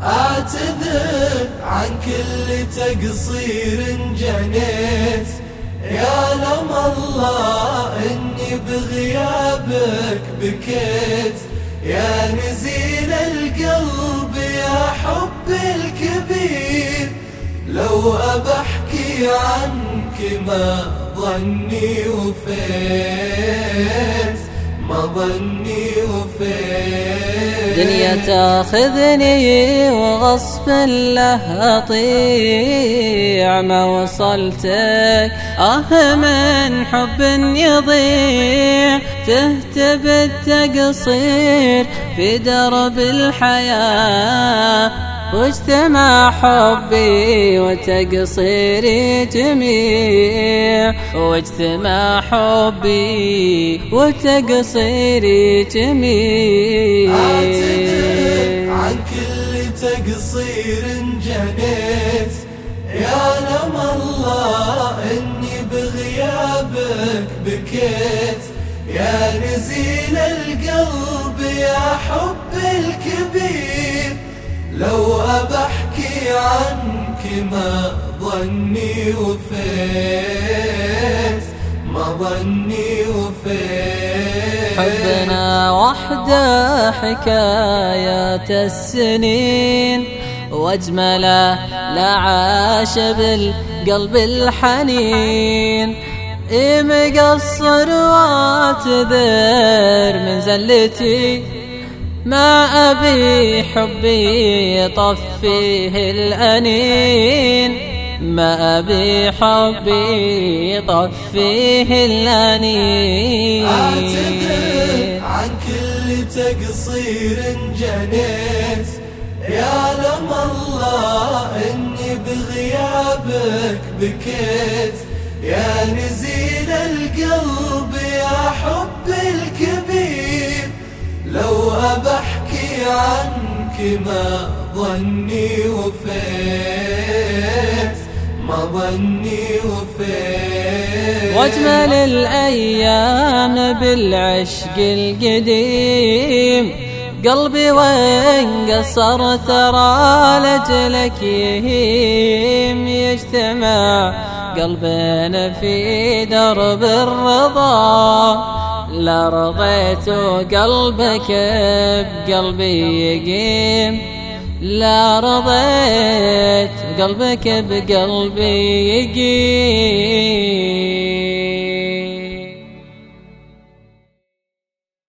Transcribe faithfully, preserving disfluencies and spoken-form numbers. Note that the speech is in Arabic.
أعتذر عن كل تقصير جنيت، يعلم الله إني بغيابك بكيت، يا نزيل القلب يا حبي الكبير، لو أبحكي عنك ما ظني وفيت، ما ظني وفيت. دنيا تاخذني وغصب له أطيع، ما وصلتك آه من حب يضيع، تهتب التقصير في درب الحياة، واجتمع حبي وتقصيري جميع، واجتمع حبي وتقصيري جميع. أعتذر عن كل تقصير جنيت، يعلم الله إني بغيابك بكيت، يا نزيل القلب يا حبي الكبير، لو أبحكي عنك ما ظني وفيت، ما ظني وفيت. حبنا وحده حكايات السنين، واجمله لا عاش بالقلب الحنين، إيه مقصر واعتذر من زلتي، ما أبي حبي يطفيه الأنين، ما أبي حبي يطفيه الأنين. أعتذر عن كل تقصير جنيت، يعلم الله إني بغيابك بكيت، يا نزيل القلب يا حبي الكبير، لو أبحكي عنك ما ظني وفيت، ما ظني وفيت. واجمل الأيام بالعشق القديم، قلبي وين قصر ترى لجلك يهيم، يجتمع قلبنا في درب الرضا، لا رضيت قلبك بقلبي يقيم، لا رضيت قلبك بقلبي يقيم.